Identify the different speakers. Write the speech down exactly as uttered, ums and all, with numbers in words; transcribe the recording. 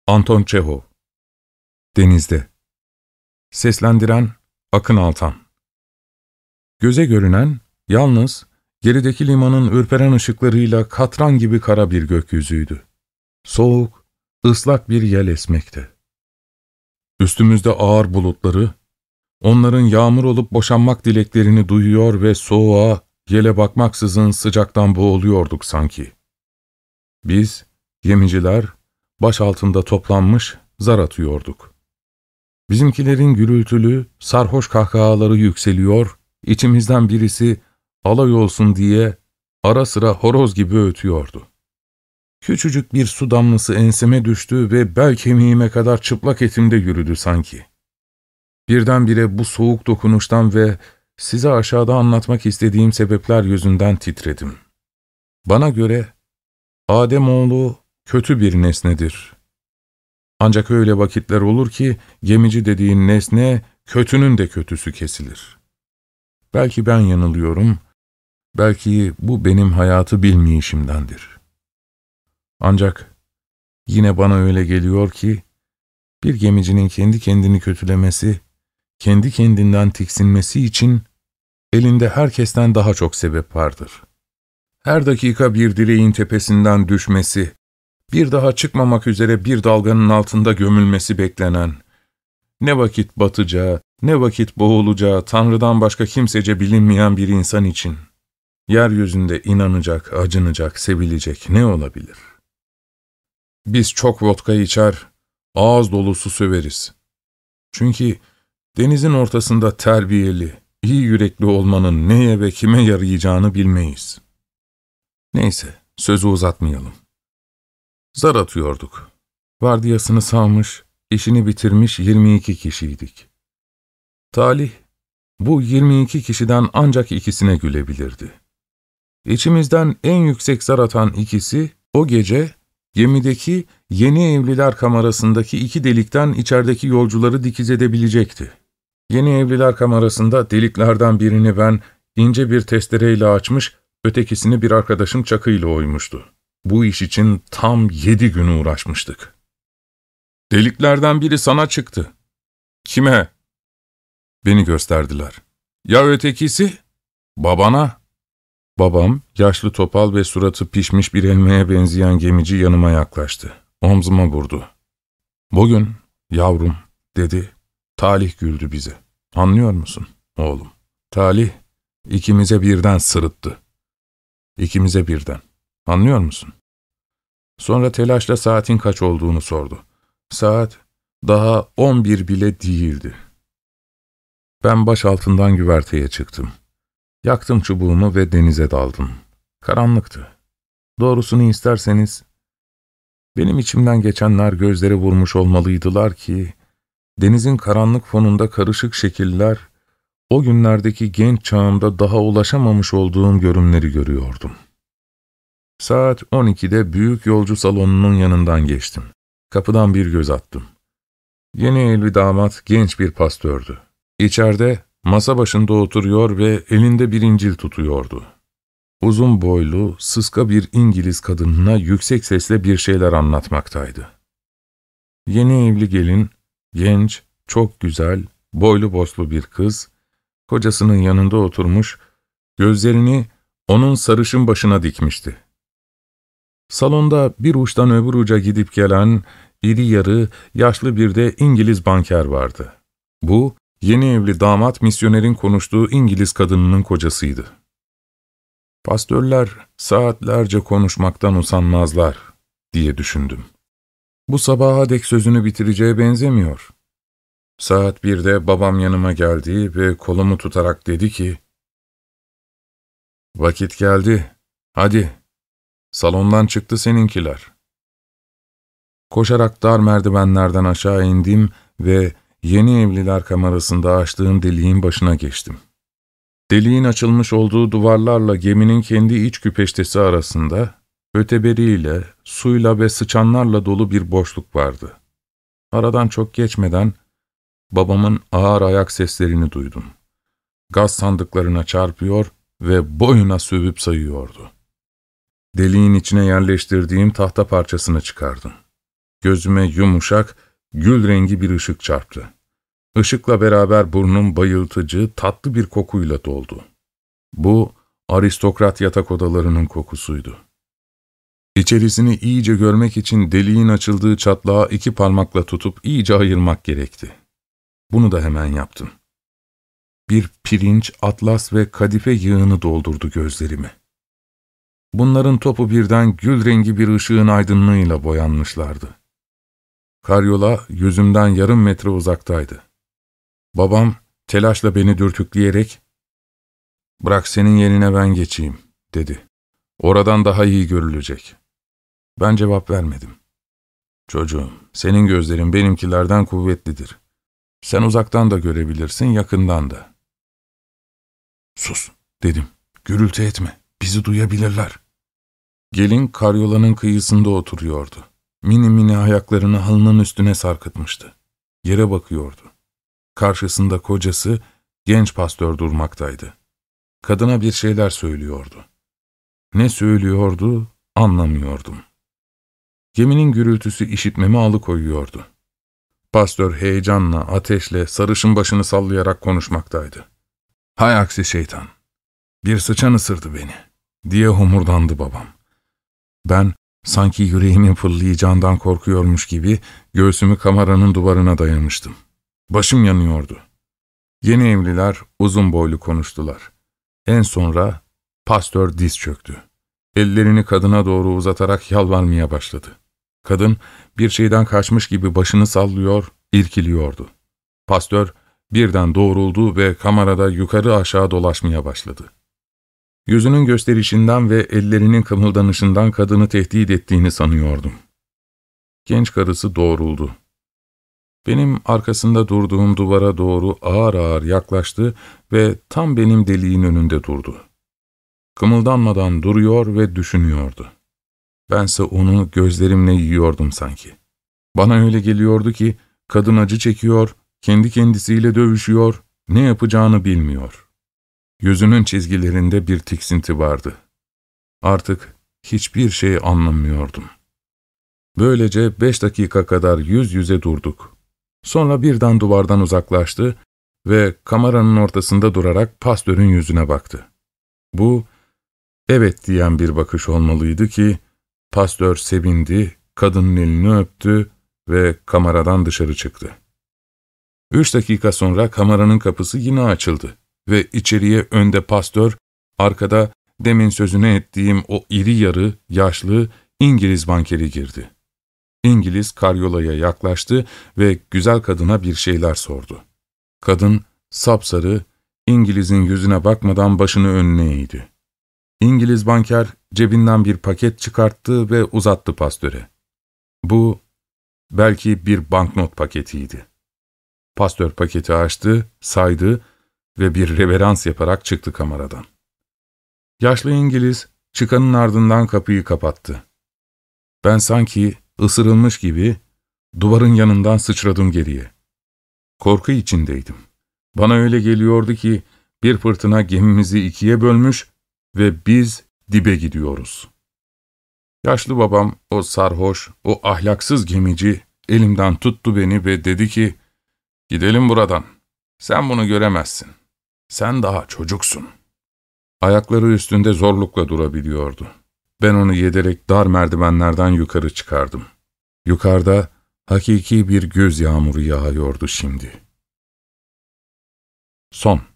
Speaker 1: Anton Çehov. Denizde. Seslendiren Akın Altan. Göze görünen, yalnız, gerideki limanın ürperen ışıklarıyla katran gibi kara bir gökyüzüydü. Soğuk, ıslak bir yel esmekte. Üstümüzde ağır bulutları, onların yağmur olup boşanmak dileklerini duyuyor ve soğuğa, yele bakmaksızın sıcaktan boğuluyorduk sanki. Biz, gemiciler, baş altında toplanmış zar atıyorduk. Bizimkilerin gürültülü, sarhoş kahkahaları yükseliyor, içimizden birisi alay olsun diye ara sıra horoz gibi ötüyordu. Küçücük bir su damlası enseme düştü ve bel kemiğime kadar çıplak etimde yürüdü sanki. Birdenbire bu soğuk dokunuştan ve size aşağıda anlatmak istediğim sebepler yüzünden titredim. Bana göre Ademoğlu kötü bir nesnedir. Ancak öyle vakitler olur ki gemici dediğin nesne kötünün de kötüsü kesilir. Belki ben yanılıyorum, belki bu benim hayatı bilmeyişimdendir. Ancak yine bana öyle geliyor ki bir gemicinin kendi kendini kötülemesi, kendi kendinden tiksinmesi için elinde herkesten daha çok sebep vardır. Her dakika bir direğin tepesinden düşmesi, bir daha çıkmamak üzere bir dalganın altında gömülmesi beklenen, ne vakit batacağı, ne vakit boğulacağı Tanrı'dan başka kimsece bilinmeyen bir insan için, yeryüzünde inanacak, acınacak, sevilecek ne olabilir? Biz çok vodka içer, ağız dolusu söveriz. Çünkü denizin ortasında terbiyeli, iyi yürekli olmanın neye ve kime yarayacağını bilmeyiz. Neyse, sözü uzatmayalım. Zar atıyorduk. Vardiyasını sağmış, işini bitirmiş yirmi iki kişiydik. Talih, bu yirmi iki kişiden ancak ikisine gülebilirdi. İçimizden en yüksek zar atan ikisi, o gece gemideki yeni evliler kamerasındaki iki delikten içerideki yolcuları dikiz edebilecekti. Yeni evliler kamerasında deliklerden birini ben ince bir testereyle açmış, ötekisini bir arkadaşım çakıyla oymuştu. Bu iş için tam yedi gün uğraşmıştık. Deliklerden biri sana çıktı. Kime? Beni gösterdiler. Ya ötekisi? Babana. Babam, yaşlı topal ve suratı pişmiş bir elmaya benzeyen gemici yanıma yaklaştı. Omzuma vurdu. Bugün, yavrum, dedi, talih güldü bize. Anlıyor musun, oğlum? Talih, ikimize birden sırıttı. İkimize birden. Anlıyor musun? Sonra telaşla saatin kaç olduğunu sordu. Saat daha on bir bile değildi. Ben baş altından güverteye çıktım. Yaktım çubuğumu ve denize daldım. Karanlıktı. Doğrusunu isterseniz, benim içimden geçenler gözlere vurmuş olmalıydılar ki, denizin karanlık fonunda karışık şekiller, o günlerdeki genç çağımda daha ulaşamamış olduğum görünümleri görüyordum. Saat on ikide büyük yolcu salonunun yanından geçtim. Kapıdan bir göz attım. Yeni evli damat genç bir pastördü. İçeride masa başında oturuyor ve elinde bir İncil tutuyordu. Uzun boylu, sıska bir İngiliz kadınına yüksek sesle bir şeyler anlatmaktaydı. Yeni evli gelin, genç, çok güzel, boylu boslu bir kız, kocasının yanında oturmuş, gözlerini onun sarışın başına dikmişti. Salonda bir uçtan öbür uca gidip gelen, iri yarı, yaşlı bir de İngiliz banker vardı. Bu, yeni evli damat misyonerin konuştuğu İngiliz kadınının kocasıydı. Pastörler saatlerce konuşmaktan usanmazlar, diye düşündüm. Bu sabaha dek sözünü bitireceğe benzemiyor. Saat birde babam yanıma geldi ve kolumu tutarak dedi ki, "Vakit geldi, hadi, salondan çıktı seninkiler." Koşarak dar merdivenlerden aşağı indim ve yeni evliler kamerasında açtığım deliğin başına geçtim. Deliğin açılmış olduğu duvarlarla geminin kendi iç küpeştesi arasında, öteberiyle, suyla ve sıçanlarla dolu bir boşluk vardı. Aradan çok geçmeden, babamın ağır ayak seslerini duydum. Gaz sandıklarına çarpıyor ve boyuna sövüp sayıyordu. Deliğin içine yerleştirdiğim tahta parçasını çıkardım. Gözüme yumuşak, gül rengi bir ışık çarptı. Işıkla beraber burnum bayıltıcı, tatlı bir kokuyla doldu. Bu, aristokrat yatak odalarının kokusuydu. İçerisini iyice görmek için deliğin açıldığı çatlağı iki parmakla tutup iyice ayırmak gerekti. Bunu da hemen yaptım. Bir pirinç, atlas ve kadife yığını doldurdu gözlerimi. Bunların topu birden gül rengi bir ışığın aydınlığıyla boyanmışlardı. Karyola yüzümden yarım metre uzaktaydı. Babam telaşla beni dürtükleyerek, ''Bırak senin yerine ben geçeyim.'' dedi. ''Oradan daha iyi görülecek.'' Ben cevap vermedim. ''Çocuğum, senin gözlerin benimkilerden kuvvetlidir. Sen uzaktan da görebilirsin, yakından da.'' ''Sus!'' dedim. ''Gürültü etme, bizi duyabilirler.'' Gelin karyolanın kıyısında oturuyordu. Mini mini ayaklarını halının üstüne sarkıtmıştı. Yere bakıyordu. Karşısında kocası, genç pastör durmaktaydı. Kadına bir şeyler söylüyordu. Ne söylüyordu, anlamıyordum. Geminin gürültüsü işitmemi alıkoyuyordu. Pastör heyecanla, ateşle, sarışın başını sallayarak konuşmaktaydı. ''Hay aksi şeytan, bir sıçan ısırdı beni.'' diye homurdandı babam. Ben, sanki yüreğimin fırlayacağından korkuyormuş gibi göğsümü kameranın duvarına dayamıştım. Başım yanıyordu. Yeni evliler uzun boylu konuştular. En sonra pastör diz çöktü. Ellerini kadına doğru uzatarak yalvarmaya başladı. Kadın bir şeyden kaçmış gibi başını sallıyor, irkiliyordu. Pastör birden doğruldu ve kamerada yukarı aşağı dolaşmaya başladı. Yüzünün gösterişinden ve ellerinin kımıldanışından kadını tehdit ettiğini sanıyordum. Genç karısı doğruldu. Benim arkasında durduğum duvara doğru ağır ağır yaklaştı ve tam benim deliğin önünde durdu. Kımıldanmadan duruyor ve düşünüyordu. Bense onu gözlerimle yiyordum sanki. Bana öyle geliyordu ki kadın acı çekiyor, kendi kendisiyle dövüşüyor, ne yapacağını bilmiyor. Yüzünün çizgilerinde bir tiksinti vardı. Artık hiçbir şey anlamıyordum. Böylece beş dakika kadar yüz yüze durduk. Sonra birden duvardan uzaklaştı ve kameranın ortasında durarak pastörün yüzüne baktı. Bu, evet diyen bir bakış olmalıydı ki, pastör sevindi, kadının elini öptü ve kameradan dışarı çıktı. Üç dakika sonra kameranın kapısı yine açıldı ve içeriye önde pastör, arkada demin sözünü ettiğim o iri yarı, yaşlı İngiliz bankeri girdi. İngiliz karyolaya yaklaştı ve güzel kadına bir şeyler sordu. Kadın sapsarı, İngiliz'in yüzüne bakmadan başını önüne eğdi. İngiliz banker cebinden bir paket çıkarttı ve uzattı pastöre. Bu, belki bir banknot paketiydi. Pastör paketi açtı, saydı ve bir reverans yaparak çıktı kameradan. Yaşlı İngiliz çıkanın ardından kapıyı kapattı. Ben sanki ısırılmış gibi duvarın yanından sıçradım geriye. Korku içindeydim. Bana öyle geliyordu ki bir fırtına gemimizi ikiye bölmüş ve biz dibe gidiyoruz. Yaşlı babam, o sarhoş, o ahlaksız gemici elimden tuttu beni ve dedi ki, ''Gidelim buradan. Sen bunu göremezsin. Sen daha çocuksun.'' Ayakları üstünde zorlukla durabiliyordu. Ben onu yederek dar merdivenlerden yukarı çıkardım. Yukarıda hakiki bir göz yağmuru yağıyordu şimdi. Son.